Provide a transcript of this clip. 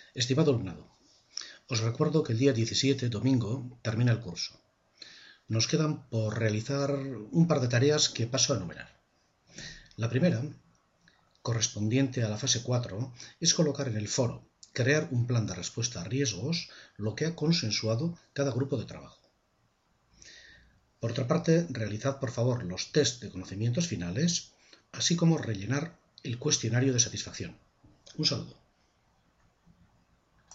Estimado alumnado, os recuerdo que el día 17, domingo, termina el curso. Nos quedan por realizar un par de tareas que paso a enumerar. La primera, correspondiente a la fase 4, es colocar en el foro, crear un plan de respuesta a riesgos, lo que ha consensuado cada grupo de trabajo. Por otra parte, realizad por favor los test de conocimientos finales, así como rellenar el cuestionario de satisfacción. Un saludo.